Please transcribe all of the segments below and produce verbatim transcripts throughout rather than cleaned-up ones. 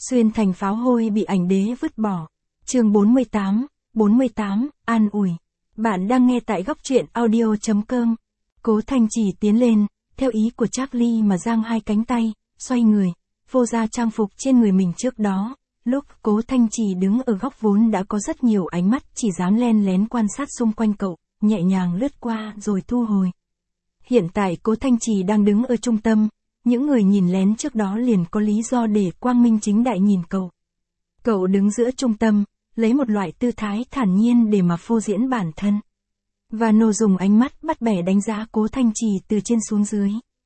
Xuyên thành pháo hôi bị ảnh đế vứt bỏ. Chương bốn mươi tám, bốn mươi tám, an ủi. Bạn đang nghe tại góc truyện audio chấm com. Cố Thanh Trì tiến lên, theo ý của Charlie mà giang hai cánh tay, xoay người, phô ra trang phục trên người mình trước đó. Lúc Cố Thanh Trì đứng ở góc vốn đã có rất nhiều ánh mắt chỉ dám len lén quan sát xung quanh cậu, nhẹ nhàng lướt qua rồi thu hồi. Hiện tại Cố Thanh Trì đang đứng ở trung tâm, những người nhìn lén trước đó liền có lý do để quang minh chính đại nhìn cậu. Cậu đứng giữa trung tâm, lấy một loại tư thái thản nhiên để mà phô diễn bản thân. Và Nô dùng ánh mắt bắt bẻ đánh giá Cố Thanh Trì từ trên xuống dưới.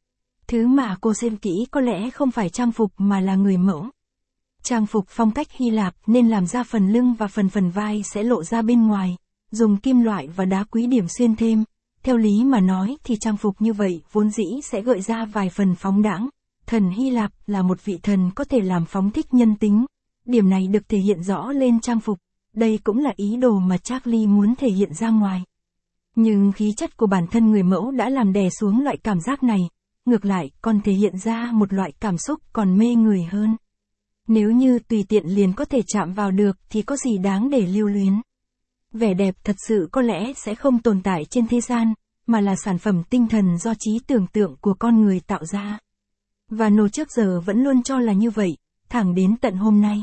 Thứ mà cô xem kỹ có lẽ không phải trang phục mà là người mẫu. Trang phục phong cách Hy Lạp nên làm ra phần lưng và phần phần vai sẽ lộ ra bên ngoài, dùng kim loại và đá quý điểm xuyên thêm. Theo lý mà nói thì trang phục như vậy vốn dĩ sẽ gợi ra vài phần phóng đãng. Thần Hy Lạp là một vị thần có thể làm phóng thích nhân tính. Điểm này được thể hiện rõ lên trang phục. Đây cũng là ý đồ mà Charlie muốn thể hiện ra ngoài. Nhưng khí chất của bản thân người mẫu đã làm đè xuống loại cảm giác này. Ngược lại còn thể hiện ra một loại cảm xúc còn mê người hơn. Nếu như tùy tiện liền có thể chạm vào được thì có gì đáng để lưu luyến. Vẻ đẹp thật sự có lẽ sẽ không tồn tại trên thế gian, mà là sản phẩm tinh thần do trí tưởng tượng của con người tạo ra. Và Nô trước giờ vẫn luôn cho là như vậy, thẳng đến tận hôm nay.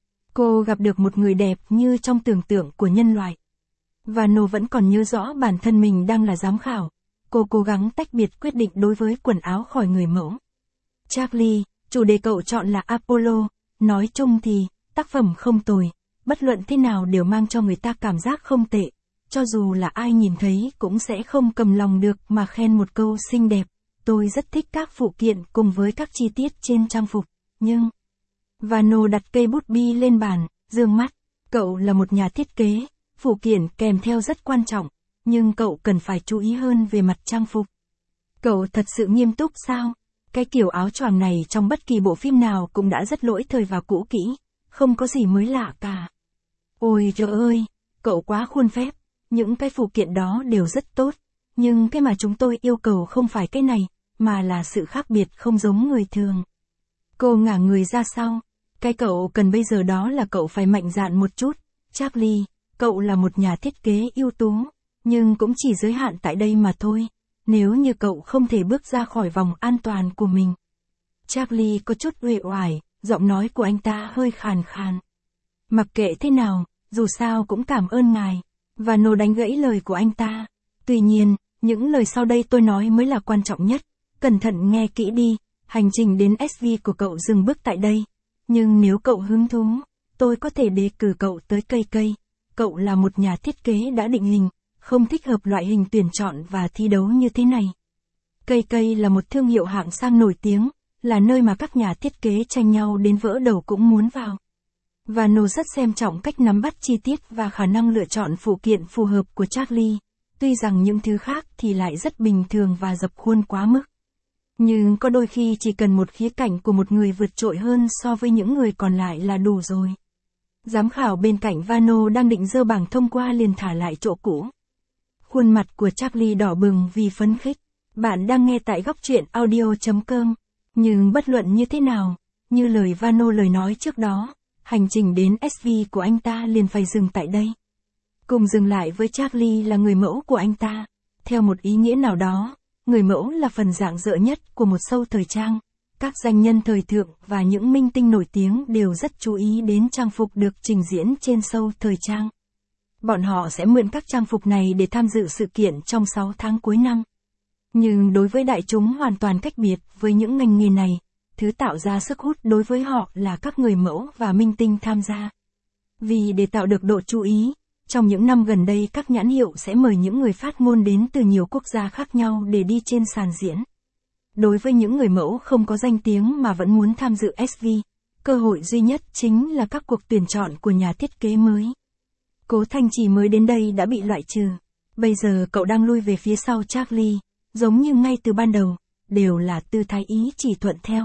Cô gặp được một người đẹp như trong tưởng tượng của nhân loại. Và Nô vẫn còn nhớ rõ bản thân mình đang là giám khảo. Cô cố gắng tách biệt quyết định đối với quần áo khỏi người mẫu. Charlie, chủ đề cậu chọn là Apollo, nói chung thì, tác phẩm không tồi. Bất luận thế nào đều mang cho người ta cảm giác không tệ, cho dù là ai nhìn thấy cũng sẽ không cầm lòng được mà khen một câu xinh đẹp. Tôi rất thích các phụ kiện cùng với các chi tiết trên trang phục, nhưng... Vano đặt cây bút bi lên bàn, dương mắt. Cậu là một nhà thiết kế, phụ kiện kèm theo rất quan trọng, nhưng cậu cần phải chú ý hơn về mặt trang phục. Cậu thật sự nghiêm túc sao? Cái kiểu áo choàng này trong bất kỳ bộ phim nào cũng đã rất lỗi thời và cũ kỹ. Không có gì mới lạ cả. Ôi trời ơi, cậu quá khuôn phép, những cái phụ kiện đó đều rất tốt, nhưng cái mà chúng tôi yêu cầu không phải cái này, mà là sự khác biệt không giống người thường. Cô ngả người ra sau, cái cậu cần bây giờ đó là cậu phải mạnh dạn một chút. Charlie, cậu là một nhà thiết kế ưu tú, nhưng cũng chỉ giới hạn tại đây mà thôi, nếu như cậu không thể bước ra khỏi vòng an toàn của mình. Charlie có chút uể oải. Giọng nói của anh ta hơi khàn khàn. Mặc kệ thế nào, dù sao cũng cảm ơn ngài. Và Nô đánh gãy lời của anh ta. Tuy nhiên, những lời sau đây tôi nói mới là quan trọng nhất. Cẩn thận nghe kỹ đi, hành trình đến ét vê của cậu dừng bước tại đây. Nhưng nếu cậu hứng thú, tôi có thể đề cử cậu tới cây cây. Cậu là một nhà thiết kế đã định hình, không thích hợp loại hình tuyển chọn và thi đấu như thế này. Cây cây là một thương hiệu hạng sang nổi tiếng. Là nơi mà các nhà thiết kế tranh nhau đến vỡ đầu cũng muốn vào. Và Nô rất xem trọng cách nắm bắt chi tiết và khả năng lựa chọn phụ kiện phù hợp của Charlie, tuy rằng những thứ khác thì lại rất bình thường và dập khuôn quá mức. Nhưng có đôi khi chỉ cần một khía cạnh của một người vượt trội hơn so với những người còn lại là đủ rồi. Giám khảo bên cạnh Vano đang định giơ bảng thông qua liền thả lại chỗ cũ. Khuôn mặt của Charlie đỏ bừng vì phấn khích. Bạn đang nghe tại góc truyện audio chấm com. Nhưng bất luận như thế nào, như lời Vano lời nói trước đó, hành trình đến ét vê của anh ta liền phải dừng tại đây. Cùng dừng lại với Charlie là người mẫu của anh ta. Theo một ý nghĩa nào đó, người mẫu là phần rạng rỡ nhất của một show thời trang. Các danh nhân thời thượng và những minh tinh nổi tiếng đều rất chú ý đến trang phục được trình diễn trên show thời trang. Bọn họ sẽ mượn các trang phục này để tham dự sự kiện trong sáu tháng cuối năm. Nhưng đối với đại chúng hoàn toàn cách biệt với những ngành nghề này, thứ tạo ra sức hút đối với họ là các người mẫu và minh tinh tham gia. Vì để tạo được độ chú ý, trong những năm gần đây các nhãn hiệu sẽ mời những người phát ngôn đến từ nhiều quốc gia khác nhau để đi trên sàn diễn. Đối với những người mẫu không có danh tiếng mà vẫn muốn tham dự ét vê, cơ hội duy nhất chính là các cuộc tuyển chọn của nhà thiết kế mới. Cố Thanh Trì mới đến đây đã bị loại trừ. Bây giờ cậu đang lui về phía sau Charlie. Giống như ngay từ ban đầu, đều là tư thái ý chỉ thuận theo.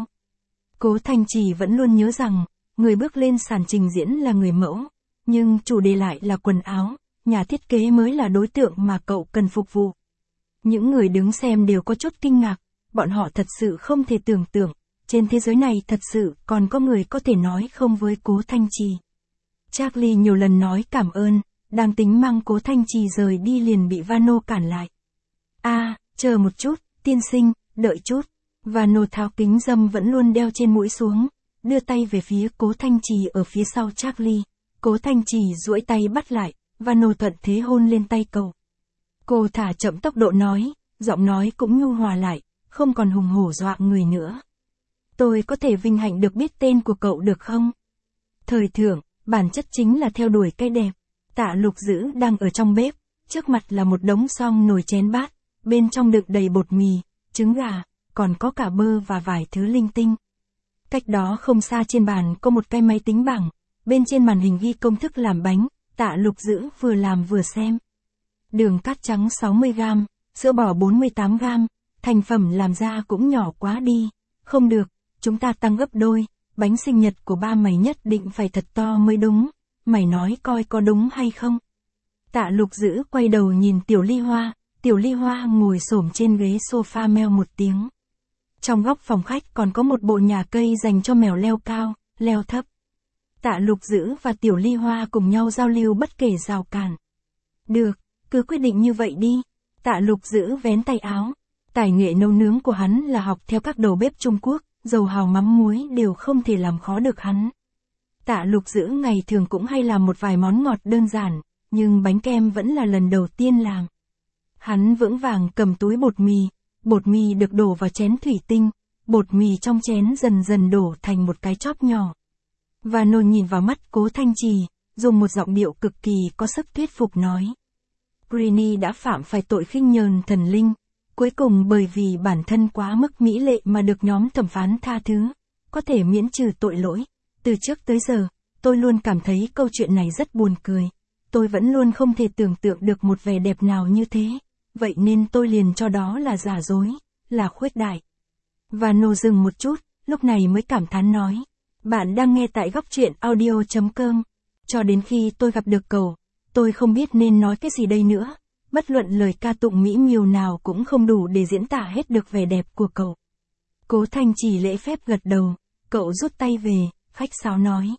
Cố Thanh Trì vẫn luôn nhớ rằng, người bước lên sàn trình diễn là người mẫu, nhưng chủ đề lại là quần áo, nhà thiết kế mới là đối tượng mà cậu cần phục vụ. Những người đứng xem đều có chút kinh ngạc, bọn họ thật sự không thể tưởng tượng, trên thế giới này thật sự còn có người có thể nói không với Cố Thanh Trì. Charlie nhiều lần nói cảm ơn, đang tính mang Cố Thanh Trì rời đi liền bị Vano cản lại. A, à, chờ một chút, tiên sinh, đợi chút. Vano tháo kính râm vẫn luôn đeo trên mũi xuống, đưa tay về phía Cố Thanh Trì ở phía sau Charlie. Cố Thanh Trì duỗi tay bắt lại, Vano thuận thế hôn lên tay cậu. Cô thả chậm tốc độ nói, giọng nói cũng nhu hòa lại, không còn hùng hổ dọa người nữa. Tôi có thể vinh hạnh được biết tên của cậu được không? Thời thượng, bản chất chính là theo đuổi cái đẹp. Tạ Lục Dữ đang ở trong bếp, trước mặt là một đống xoong nồi chén bát, bên trong đựng đầy bột mì, trứng gà, còn có cả bơ và vài thứ linh tinh. Cách đó không xa trên bàn có một cái máy tính bảng, bên trên màn hình ghi công thức làm bánh, Tạ Lục Dữ vừa làm vừa xem. Đường cát trắng sáu mươi gam, sữa bò bốn mươi tám gam, thành phẩm làm ra cũng nhỏ quá đi. Không được, chúng ta tăng gấp đôi, bánh sinh nhật của ba mày nhất định phải thật to mới đúng, mày nói coi có đúng hay không? Tạ Lục Dữ quay đầu nhìn Tiểu Ly Hoa, Tiểu Ly Hoa ngồi xổm trên ghế sofa meo một tiếng. Trong góc phòng khách còn có một bộ nhà cây dành cho mèo leo cao, leo thấp. Tạ Lục Dữ và Tiểu Ly Hoa cùng nhau giao lưu bất kể rào cản. Được, cứ quyết định như vậy đi. Tạ Lục Dữ vén tay áo. Tài nghệ nấu nướng của hắn là học theo các đầu bếp Trung Quốc, dầu hào mắm muối đều không thể làm khó được hắn. Tạ Lục Dữ ngày thường cũng hay làm một vài món ngọt đơn giản, nhưng bánh kem vẫn là lần đầu tiên làm. Hắn vững vàng cầm túi bột mì, bột mì được đổ vào chén thủy tinh, bột mì trong chén dần dần đổ thành một cái chóp nhỏ. Và nồi nhìn vào mắt Cố Thanh Trì, dùng một giọng điệu cực kỳ có sức thuyết phục nói. Greenie đã phạm phải tội khinh nhờn thần linh, cuối cùng bởi vì bản thân quá mức mỹ lệ mà được nhóm thẩm phán tha thứ, có thể miễn trừ tội lỗi. Từ trước tới giờ, tôi luôn cảm thấy câu chuyện này rất buồn cười. Tôi vẫn luôn không thể tưởng tượng được một vẻ đẹp nào như thế, vậy nên tôi liền cho đó là giả dối, là khuếch đại. Và nô dừng một chút, lúc này mới cảm thán nói. Bạn đang nghe tại góc truyện audio chấm com. Cho đến khi tôi gặp được cậu, tôi không biết nên nói cái gì đây nữa. Bất luận lời ca tụng mỹ miều nào cũng không đủ để diễn tả hết được vẻ đẹp của cậu. Cố Thanh Trì lễ phép gật đầu, cậu rút tay về, khách sáo nói.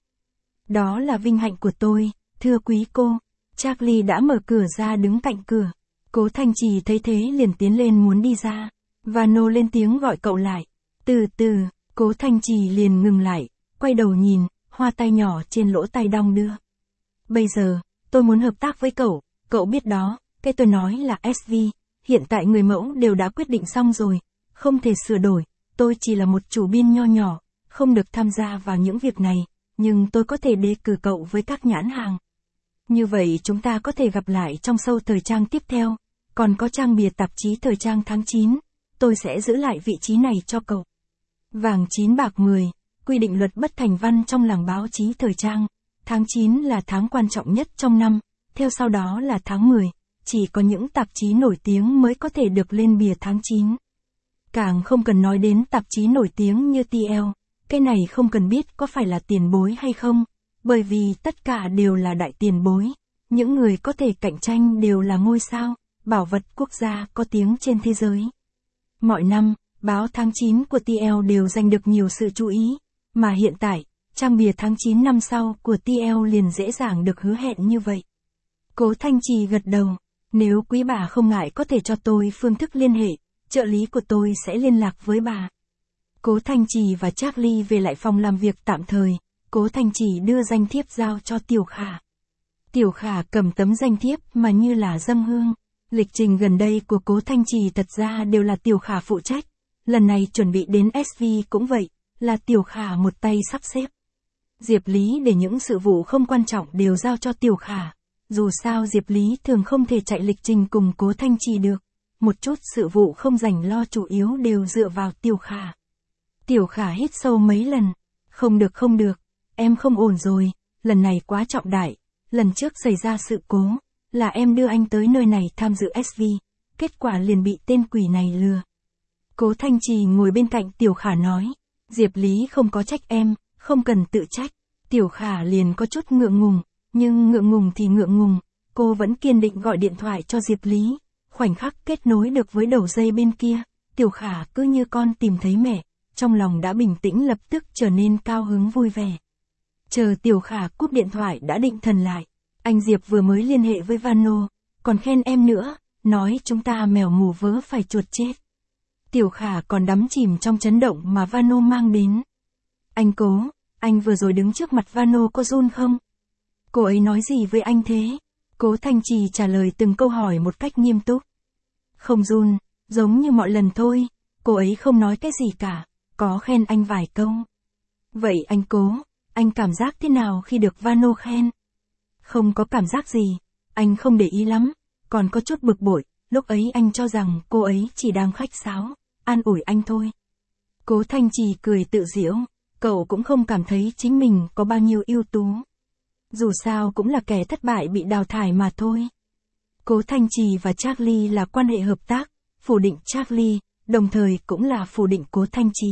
Đó là vinh hạnh của tôi, thưa quý cô. Charlie đã mở cửa ra đứng cạnh cửa. Cố Thanh Trì thấy thế liền tiến lên muốn đi ra. Vano lên tiếng gọi cậu lại. Từ từ, Cố Thanh Trì liền ngừng lại, quay đầu nhìn, hoa tai nhỏ trên lỗ tai đong đưa. Bây giờ, tôi muốn hợp tác với cậu, cậu biết đó, cái tôi nói là ét vê, hiện tại người mẫu đều đã quyết định xong rồi, không thể sửa đổi, tôi chỉ là một chủ biên nho nhỏ, không được tham gia vào những việc này, nhưng tôi có thể đề cử cậu với các nhãn hàng. Như vậy chúng ta có thể gặp lại trong show thời trang tiếp theo, còn có trang bìa tạp chí thời trang tháng chín, tôi sẽ giữ lại vị trí này cho cậu. Vàng chín bạc mười, quy định luật bất thành văn trong làng báo chí thời trang, tháng chín là tháng quan trọng nhất trong năm, theo sau đó là tháng mười, chỉ có những tạp chí nổi tiếng mới có thể được lên bìa tháng chín. Càng không cần nói đến tạp chí nổi tiếng như tê lờ, cái này không cần biết có phải là tiền bối hay không, bởi vì tất cả đều là đại tiền bối, những người có thể cạnh tranh đều là ngôi sao, bảo vật quốc gia có tiếng trên thế giới. Mọi năm, báo tháng chín của tê lờ đều giành được nhiều sự chú ý, mà hiện tại, trang bìa tháng chín năm sau của tê lờ liền dễ dàng được hứa hẹn như vậy. Cố Thanh Trì gật đầu, nếu quý bà không ngại có thể cho tôi phương thức liên hệ, trợ lý của tôi sẽ liên lạc với bà. Cố Thanh Trì và Charlie về lại phòng làm việc tạm thời, Cố Thanh Trì đưa danh thiếp giao cho Tiểu Khả. Tiểu Khả cầm tấm danh thiếp mà như là dâng hương. Lịch trình gần đây của Cố Thanh Trì thật ra đều là Tiểu Khả phụ trách, lần này chuẩn bị đến ét vê cũng vậy, là Tiểu Khả một tay sắp xếp. Diệp Lý để những sự vụ không quan trọng đều giao cho Tiểu Khả, dù sao Diệp Lý thường không thể chạy lịch trình cùng Cố Thanh Trì được, một chút sự vụ không dành lo chủ yếu đều dựa vào Tiểu Khả. Tiểu Khả hít sâu mấy lần, không được không được, em không ổn rồi, lần này quá trọng đại, lần trước xảy ra sự cố, là em đưa anh tới nơi này tham dự ét vê, kết quả liền bị tên quỷ này lừa. Cố Thanh Trì ngồi bên cạnh Tiểu Khả nói, Diệp Lý không có trách em, không cần tự trách. Tiểu Khả liền có chút ngượng ngùng, nhưng ngượng ngùng thì ngượng ngùng, cô vẫn kiên định gọi điện thoại cho Diệp Lý, khoảnh khắc kết nối được với đầu dây bên kia, Tiểu Khả cứ như con tìm thấy mẹ, trong lòng đã bình tĩnh lập tức trở nên cao hứng vui vẻ. Chờ Tiểu Khả cúp điện thoại đã định thần lại. Anh Diệp vừa mới liên hệ với Vano, còn khen em nữa, nói chúng ta mèo mù vớ phải chuột chết. Tiểu Khả còn đắm chìm trong chấn động mà Vano mang đến. Anh Cố, anh vừa rồi đứng trước mặt Vano có run không? Cô ấy nói gì với anh thế? Cố Thanh Trì trả lời từng câu hỏi một cách nghiêm túc. Không run, giống như mọi lần thôi, cô ấy không nói cái gì cả, có khen anh vài câu. Vậy anh Cố, anh cảm giác thế nào khi được Vano khen? Không có cảm giác gì, anh không để ý lắm, còn có chút bực bội, lúc ấy anh cho rằng cô ấy chỉ đang khách sáo, an ủi anh thôi. Cố Thanh Trì cười tự giễu, cậu cũng không cảm thấy chính mình có bao nhiêu ưu tú. Dù sao cũng là kẻ thất bại bị đào thải mà thôi. Cố Thanh Trì và Charlie là quan hệ hợp tác, phủ định Charlie, đồng thời cũng là phủ định Cố Thanh Trì.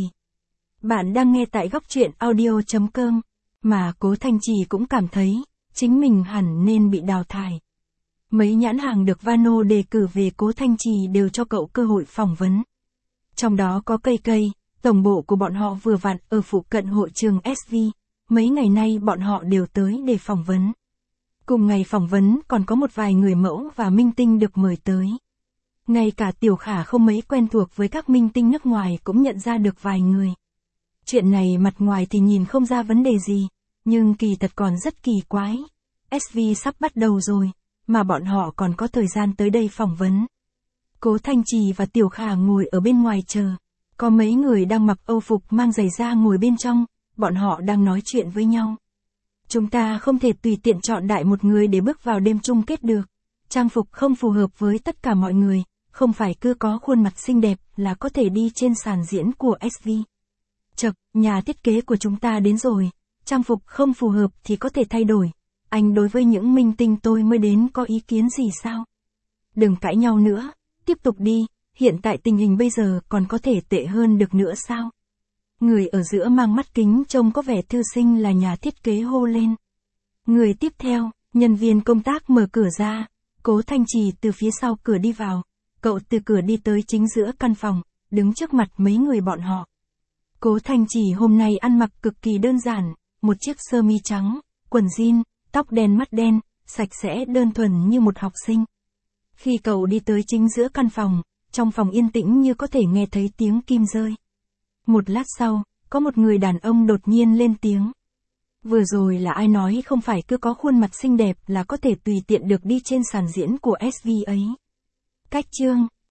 Bạn đang nghe tại góc truyện audio chấm com, mà Cố Thanh Trì cũng cảm thấy, chính mình hẳn nên bị đào thải. Mấy nhãn hàng được Vano đề cử về Cố Thanh Trì đều cho cậu cơ hội phỏng vấn. Trong đó có cây cây, tổng bộ của bọn họ vừa vặn ở phụ cận hội trường ét vê, mấy ngày nay bọn họ đều tới để phỏng vấn. Cùng ngày phỏng vấn còn có một vài người mẫu và minh tinh được mời tới. Ngay cả Tiểu Khả không mấy quen thuộc với các minh tinh nước ngoài cũng nhận ra được vài người. Chuyện này mặt ngoài thì nhìn không ra vấn đề gì, nhưng kỳ thật còn rất kỳ quái. ét vê sắp bắt đầu rồi, mà bọn họ còn có thời gian tới đây phỏng vấn. Cố Thanh Trì và Tiểu Khả ngồi ở bên ngoài chờ. Có mấy người đang mặc âu phục mang giày da ngồi bên trong, bọn họ đang nói chuyện với nhau. Chúng ta không thể tùy tiện chọn đại một người để bước vào đêm chung kết được. Trang phục không phù hợp với tất cả mọi người, không phải cứ có khuôn mặt xinh đẹp là có thể đi trên sàn diễn của ét vê. Chậc, nhà thiết kế của chúng ta đến rồi, trang phục không phù hợp thì có thể thay đổi. Anh đối với những minh tinh tôi mới đến có ý kiến gì sao? Đừng cãi nhau nữa, tiếp tục đi, hiện tại tình hình bây giờ còn có thể tệ hơn được nữa sao? Người ở giữa mang mắt kính trông có vẻ thư sinh là nhà thiết kế hô lên. Người tiếp theo, nhân viên công tác mở cửa ra, Cố Thanh Trì từ phía sau cửa đi vào, cậu từ cửa đi tới chính giữa căn phòng, đứng trước mặt mấy người bọn họ. Cố Thanh Trì hôm nay ăn mặc cực kỳ đơn giản, một chiếc sơ mi trắng, quần jean, tóc đen mắt đen, sạch sẽ đơn thuần như một học sinh. Khi cậu đi tới chính giữa căn phòng, trong phòng yên tĩnh như có thể nghe thấy tiếng kim rơi. Một lát sau, có một người đàn ông đột nhiên lên tiếng. Vừa rồi là ai nói không phải cứ có khuôn mặt xinh đẹp là có thể tùy tiện được đi trên sàn diễn của ét vê ấy. Cách chương